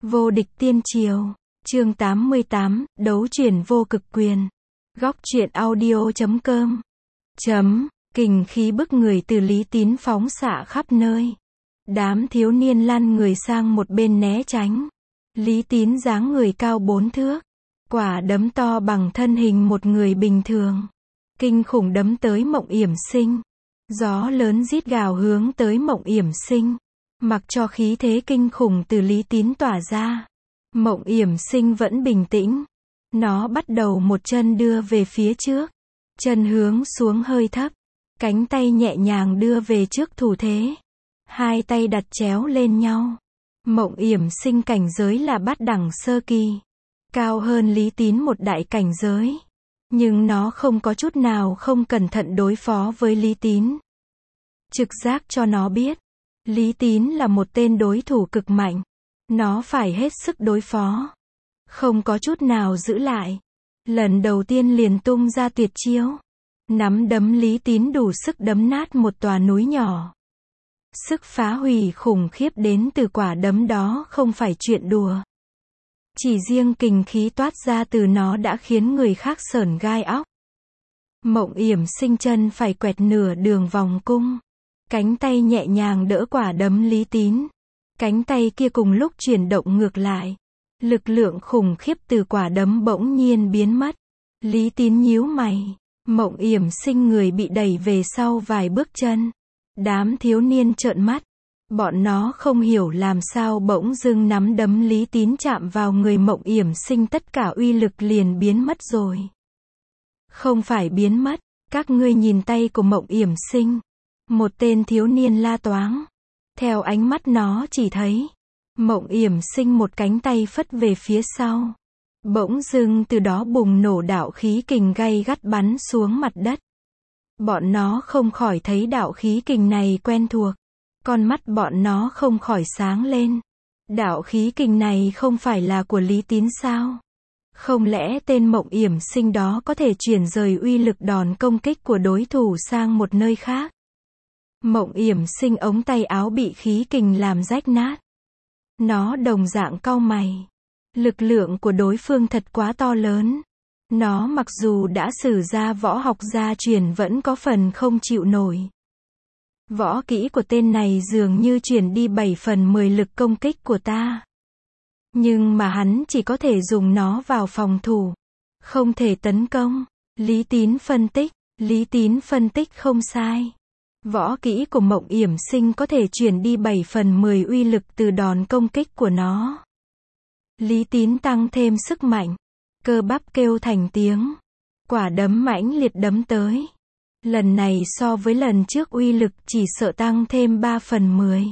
Vô địch tiên triều, chương 88, đấu chuyển vô cực quyền. Góc truyện audio.com. Kình khí bức người từ Lý Tín phóng xạ khắp nơi. Đám thiếu niên lăn người sang một bên né tránh. Lý Tín dáng người cao 4 thước. Quả đấm to bằng thân hình một người bình thường. Kinh khủng đấm tới Mộng Yểm Sinh. Gió lớn rít gào hướng tới Mộng Yểm Sinh. Mặc cho khí thế kinh khủng từ Lý Tín tỏa ra, Mộng Yểm Sinh vẫn bình tĩnh. Nó bắt đầu một chân đưa về phía trước, chân hướng xuống hơi thấp, cánh tay nhẹ nhàng đưa về trước thủ thế, hai tay đặt chéo lên nhau. Mộng Yểm Sinh cảnh giới là bát đẳng sơ kỳ, cao hơn Lý Tín một đại cảnh giới, nhưng nó không có chút nào không cẩn thận đối phó với Lý Tín. Trực giác cho nó biết Lý Tín là một tên đối thủ cực mạnh. Nó phải hết sức đối phó. Không có chút nào giữ lại. Lần đầu tiên liền tung ra tuyệt chiêu. Nắm đấm Lý Tín đủ sức đấm nát một tòa núi nhỏ. Sức phá hủy khủng khiếp đến từ quả đấm đó không phải chuyện đùa. Chỉ riêng kình khí toát ra từ nó đã khiến người khác sởn gai óc. Mộng Yểm Sinh chân phải quẹt nửa đường vòng cung. Cánh tay nhẹ nhàng đỡ quả đấm Lý Tín. Cánh tay kia cùng lúc chuyển động ngược lại. Lực lượng khủng khiếp từ quả đấm bỗng nhiên biến mất. Lý Tín nhíu mày. Mộng Yểm Sinh người bị đẩy về sau vài bước chân. Đám thiếu niên trợn mắt. Bọn nó không hiểu làm sao bỗng dưng nắm đấm Lý Tín chạm vào người Mộng Yểm Sinh, tất cả uy lực liền biến mất rồi. Không phải biến mất, các ngươi nhìn tay của Mộng Yểm Sinh. Một tên thiếu niên la toáng. Theo ánh mắt nó chỉ thấy Mộng Yểm Sinh một cánh tay phất về phía sau. Bỗng dưng từ đó bùng nổ đạo khí kình gay gắt bắn xuống mặt đất. Bọn nó không khỏi thấy đạo khí kình này quen thuộc. Con mắt bọn nó không khỏi sáng lên. Đạo khí kình này không phải là của Lý Tín sao? Không lẽ tên Mộng Yểm Sinh đó có thể chuyển rời uy lực đòn công kích của đối thủ sang một nơi khác? Mộng Yểm Sinh ống tay áo bị khí kình làm rách nát. Nó đồng dạng cau mày. Lực lượng của đối phương thật quá to lớn. Nó mặc dù đã sử ra võ học gia truyền vẫn có phần không chịu nổi. Võ kỹ của tên này dường như chuyển đi 7/10 lực công kích của ta. Nhưng mà hắn chỉ có thể dùng nó vào phòng thủ, không thể tấn công. Lý Tín phân tích không sai. Võ kỹ của Mộng Yểm Sinh có thể chuyển đi 7/10 uy lực từ đòn công kích của nó. Lý Tín tăng thêm sức mạnh. Cơ bắp kêu thành tiếng. Quả đấm mãnh liệt đấm tới. Lần này so với lần trước uy lực chỉ sợ tăng thêm 3/10.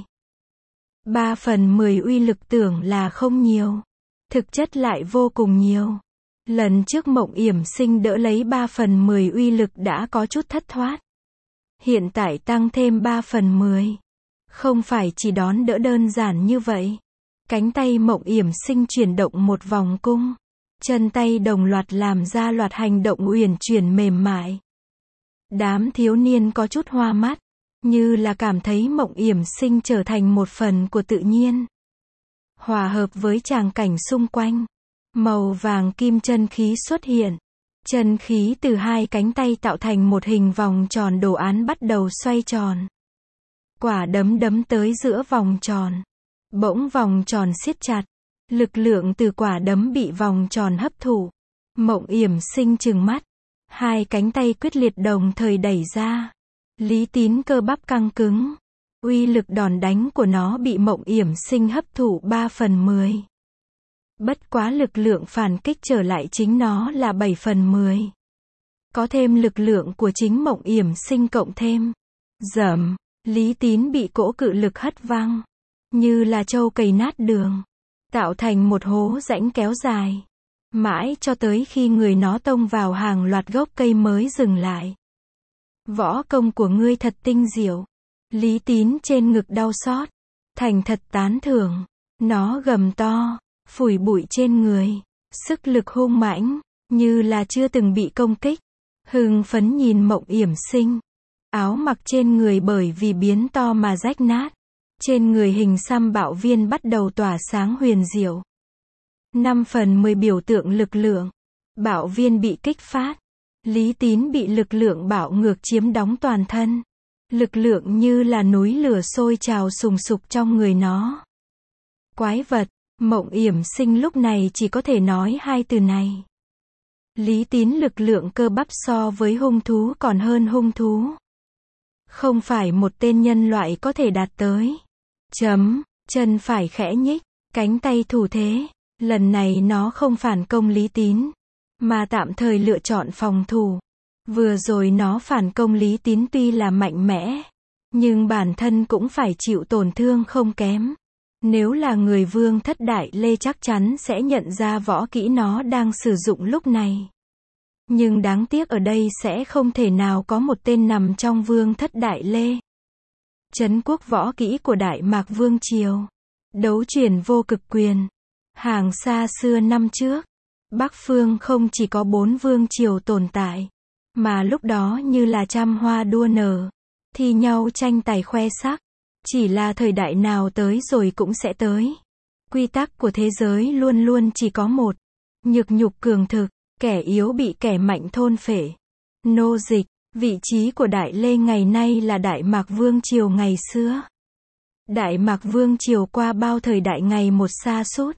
3/10 uy lực tưởng là không nhiều. Thực chất lại vô cùng nhiều. Lần trước Mộng Yểm Sinh đỡ lấy 3/10 uy lực đã có chút thất thoát. Hiện tại tăng thêm 3/10. Không phải chỉ đón đỡ đơn giản như vậy. Cánh tay Mộng Yểm Sinh chuyển động một vòng cung. Chân tay đồng loạt làm ra loạt hành động uyển chuyển mềm mại. Đám thiếu niên có chút hoa mắt. Như là cảm thấy Mộng Yểm Sinh trở thành một phần của tự nhiên. Hòa hợp với tràng cảnh xung quanh. Màu vàng kim chân khí xuất hiện. Chân khí từ hai cánh tay tạo thành một hình vòng tròn đồ án bắt đầu xoay tròn. Quả đấm đấm tới giữa vòng tròn. Bỗng vòng tròn siết chặt. Lực lượng từ quả đấm bị vòng tròn hấp thụ. Mộng Yểm Sinh trừng mắt. Hai cánh tay quyết liệt đồng thời đẩy ra. Lý Tín cơ bắp căng cứng. Uy lực đòn đánh của nó bị Mộng Yểm Sinh hấp thụ 3/10. Bất quá lực lượng phản kích trở lại chính nó là 7/10. Có thêm lực lượng của chính Mộng Yểm Sinh cộng thêm. Dầm, Lý Tín bị cỗ cự lực hất văng. Như là trâu cày nát đường. Tạo thành một hố rãnh kéo dài. Mãi cho tới khi người nó tông vào hàng loạt gốc cây mới dừng lại. Võ công của ngươi thật tinh diệu. Lý Tín trên ngực đau xót. Thành thật tán thưởng. Nó gầm to. Phủi bụi trên người. Sức lực hung mãnh. Như là chưa từng bị công kích. Hưng phấn nhìn Mộng Yểm Sinh. Áo mặc trên người bởi vì biến to mà rách nát. Trên người hình xăm Bạo Viên bắt đầu tỏa sáng huyền diệu. 5/10 biểu tượng lực lượng. Bạo Viên bị kích phát. Lý Tín bị lực lượng bạo ngược chiếm đóng toàn thân. Lực lượng như là núi lửa sôi trào sùng sục trong người nó. Quái vật. Mộng Yểm Sinh lúc này chỉ có thể nói hai từ này. Lý Tín lực lượng cơ bắp so với hung thú còn hơn hung thú. Không phải một tên nhân loại có thể đạt tới. Chân phải khẽ nhích, cánh tay thủ thế. Lần này nó không phản công Lý Tín, mà tạm thời lựa chọn phòng thủ. Vừa rồi nó phản công Lý Tín tuy là mạnh mẽ, nhưng bản thân cũng phải chịu tổn thương không kém. Nếu là người Vương Thất Đại Lê chắc chắn sẽ nhận ra võ kỹ nó đang sử dụng lúc này. Nhưng đáng tiếc ở đây sẽ không thể nào có một tên nằm trong Vương Thất Đại Lê. Trấn quốc võ kỹ của Đại Mạc Vương Triều. Đấu chuyển vô cực quyền. Hàng xa xưa năm trước, Bắc Phương không chỉ có 4 vương triều tồn tại, mà lúc đó như là trăm hoa đua nở, thi nhau tranh tài khoe sắc. Chỉ là thời đại nào tới rồi cũng sẽ tới. Quy tắc của thế giới luôn luôn chỉ có một. Nhược nhục cường thực, kẻ yếu bị kẻ mạnh thôn phệ. Nô dịch, vị trí của Đại Lê ngày nay là Đại Mạc Vương Triều ngày xưa. Đại Mạc Vương Triều qua bao thời đại ngày một sa sút,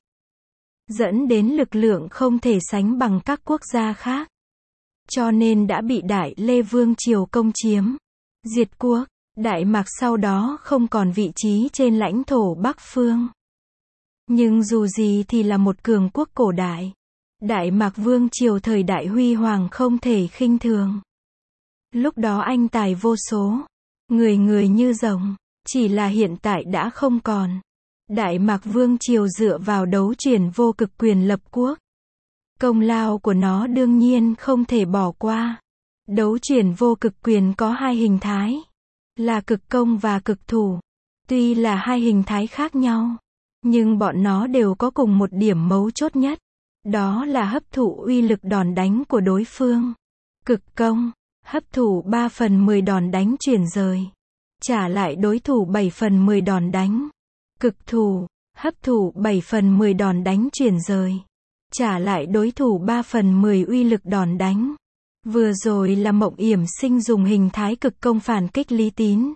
dẫn đến lực lượng không thể sánh bằng các quốc gia khác. Cho nên đã bị Đại Lê Vương Triều công chiếm, diệt quốc. Đại Mạc sau đó không còn vị trí trên lãnh thổ Bắc Phương. Nhưng dù gì thì là một cường quốc cổ đại. Đại Mạc Vương Triều thời đại huy hoàng không thể khinh thường. Lúc đó anh tài vô số, người người như rồng, chỉ là hiện tại đã không còn. Đại Mạc Vương Triều dựa vào đấu chuyển vô cực quyền lập quốc. Công lao của nó đương nhiên không thể bỏ qua. Đấu chuyển vô cực quyền có hai hình thái, là cực công và cực thủ. Tuy là hai hình thái khác nhau, nhưng bọn nó đều có cùng một điểm mấu chốt nhất. Đó là hấp thụ uy lực đòn đánh của đối phương. Cực công, hấp thụ 3/10 đòn đánh chuyển rời, trả lại đối thủ 7/10 đòn đánh. Cực thủ, hấp thụ 7/10 đòn đánh chuyển rời, trả lại đối thủ 3/10 uy lực đòn đánh. Vừa rồi là Mộng Yểm Sinh dùng hình thái cực công phản kích Lý Tín.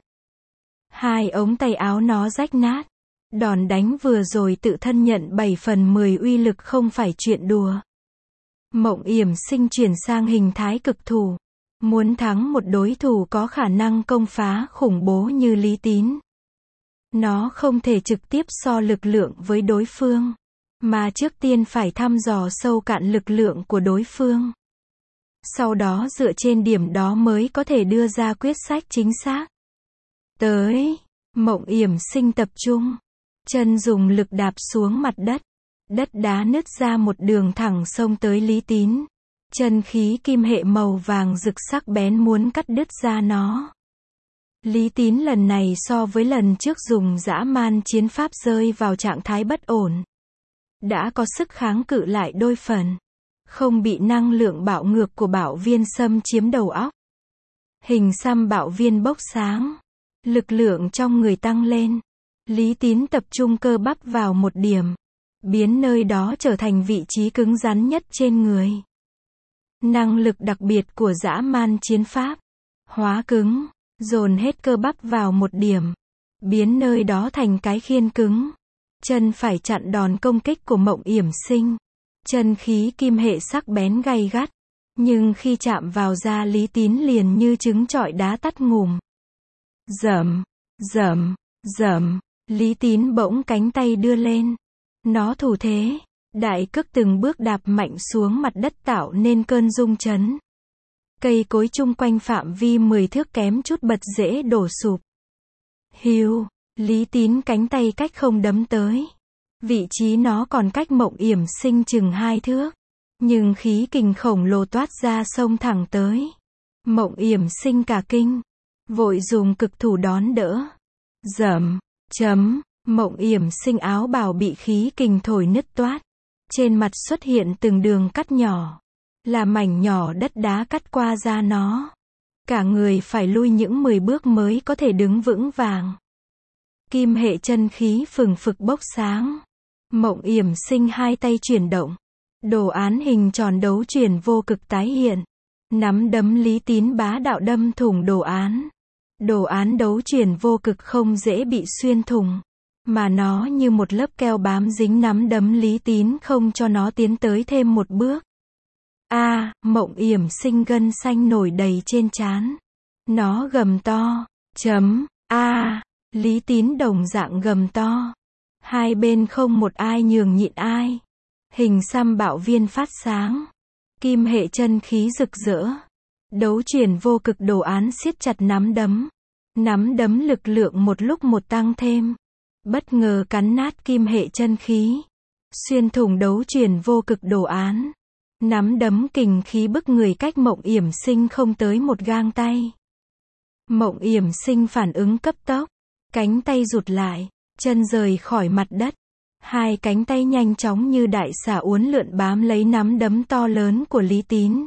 Hai ống tay áo nó rách nát. Đòn đánh vừa rồi tự thân nhận 7/10 uy lực không phải chuyện đùa. Mộng Yểm Sinh chuyển sang hình thái cực thủ. Muốn thắng một đối thủ có khả năng công phá khủng bố như Lý Tín, nó không thể trực tiếp so lực lượng với đối phương, mà trước tiên phải thăm dò sâu cạn lực lượng của đối phương. Sau đó dựa trên điểm đó mới có thể đưa ra quyết sách chính xác. Mộng Yểm Sinh tập trung, chân dùng lực đạp xuống mặt đất. Đất đá nứt ra một đường thẳng xông tới Lý Tín. Chân khí kim hệ màu vàng rực sắc bén muốn cắt đứt ra nó. Lý Tín lần này so với lần trước dùng dã man chiến pháp rơi vào trạng thái bất ổn. Đã có sức kháng cự lại đôi phần. Không bị năng lượng bạo ngược của Bạo Viên xâm chiếm đầu óc. Hình xăm Bạo Viên bốc sáng. Lực lượng trong người tăng lên. Lý Tín tập trung cơ bắp vào một điểm, biến nơi đó trở thành vị trí cứng rắn nhất trên người. Năng lực đặc biệt của dã man chiến pháp, hóa cứng, dồn hết cơ bắp vào một điểm, biến nơi đó thành cái khiên cứng. Chân phải chặn đòn công kích của Mộng Yểm Sinh. Chân khí kim hệ sắc bén gay gắt, nhưng khi chạm vào da Lý Tín liền như trứng trọi đá tắt ngủm. Dầm, Lý Tín bỗng cánh tay đưa lên. Nó thủ thế, đại cước từng bước đạp mạnh xuống mặt đất tạo nên cơn rung chấn. Cây cối chung quanh phạm vi 10 thước kém chút bật rễ đổ sụp. Hiu, Lý Tín cánh tay cách không đấm tới. Vị trí nó còn cách Mộng Yểm Sinh chừng 2 thước. Nhưng khí kình khổng lồ toát ra xông thẳng tới. Mộng Yểm Sinh cả kinh, vội dùng cực thủ đón đỡ. Mộng Yểm Sinh áo bào bị khí kình thổi nứt toát. Trên mặt xuất hiện từng đường cắt nhỏ, là mảnh nhỏ đất đá cắt qua da nó. Cả người phải lui những 10 bước mới có thể đứng vững vàng. Kim hệ chân khí phừng phực bốc sáng. Mộng Yểm Sinh hai tay chuyển động. Đồ án hình tròn đấu chuyển vô cực tái hiện. Nắm đấm Lý Tín bá đạo đâm thủng đồ án. Đồ án đấu chuyển vô cực không dễ bị xuyên thủng, mà nó như một lớp keo bám dính nắm đấm Lý Tín không cho nó tiến tới thêm một bước. Mộng Yểm Sinh gân xanh nổi đầy trên trán. Nó gầm to. Lý Tín đồng dạng gầm to. Hai bên không một ai nhường nhịn ai. Hình xăm bạo viên phát sáng. Kim hệ chân khí rực rỡ. Đấu chuyển vô cực đồ án siết chặt nắm đấm. Nắm đấm lực lượng một lúc một tăng thêm. Bất ngờ cắn nát kim hệ chân khí. Xuyên thủng đấu chuyển vô cực đồ án. Nắm đấm kình khí bức người cách Mộng Yểm Sinh không tới một gang tay. Mộng Yểm Sinh phản ứng cấp tốc. Cánh tay rụt lại. Chân rời khỏi mặt đất. Hai cánh tay nhanh chóng như đại xà uốn lượn bám lấy nắm đấm to lớn của Lý Tín.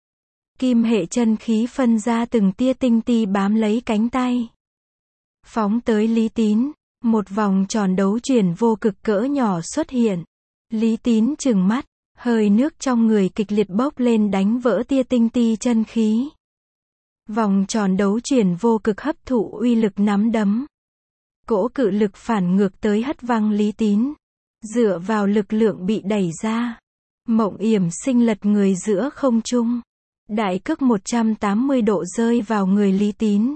Kim hệ chân khí phân ra từng tia tinh ti bám lấy cánh tay. Phóng tới Lý Tín. Một vòng tròn đấu chuyển vô cực cỡ nhỏ xuất hiện. Lý Tín trừng mắt. Hơi nước trong người kịch liệt bốc lên đánh vỡ tia tinh ti chân khí. Vòng tròn đấu chuyển vô cực hấp thụ uy lực nắm đấm. Cỗ cự lực phản ngược tới hất văng Lý Tín. Dựa vào lực lượng bị đẩy ra. Mộng Yểm Sinh lật người giữa không trung. Đại cước 180 độ rơi vào người Lý Tín.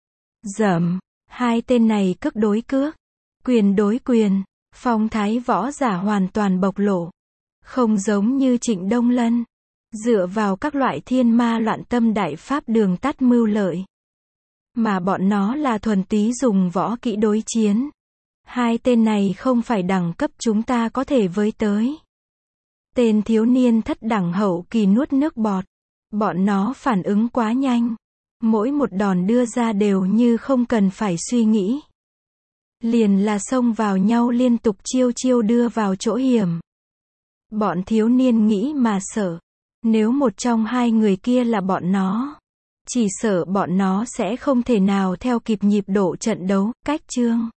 Dầm. Hai tên này cước đối cước. Quyền đối quyền. Phong thái võ giả hoàn toàn bộc lộ. Không giống như Trịnh Đông Lân. Dựa vào các loại thiên ma loạn tâm đại pháp đường tắt mưu lợi. Mà bọn nó là thuần túy dùng võ kỹ đối chiến. Hai tên này không phải đẳng cấp chúng ta có thể với tới. Tên thiếu niên thất đẳng hậu kỳ nuốt nước bọt. Bọn nó phản ứng quá nhanh. Mỗi một đòn đưa ra đều như không cần phải suy nghĩ. Liền là xông vào nhau liên tục chiêu chiêu đưa vào chỗ hiểm. Bọn thiếu niên nghĩ mà sợ. Nếu một trong hai người kia là bọn nó, chỉ sợ bọn nó sẽ không thể nào theo kịp nhịp độ trận đấu, cách chương.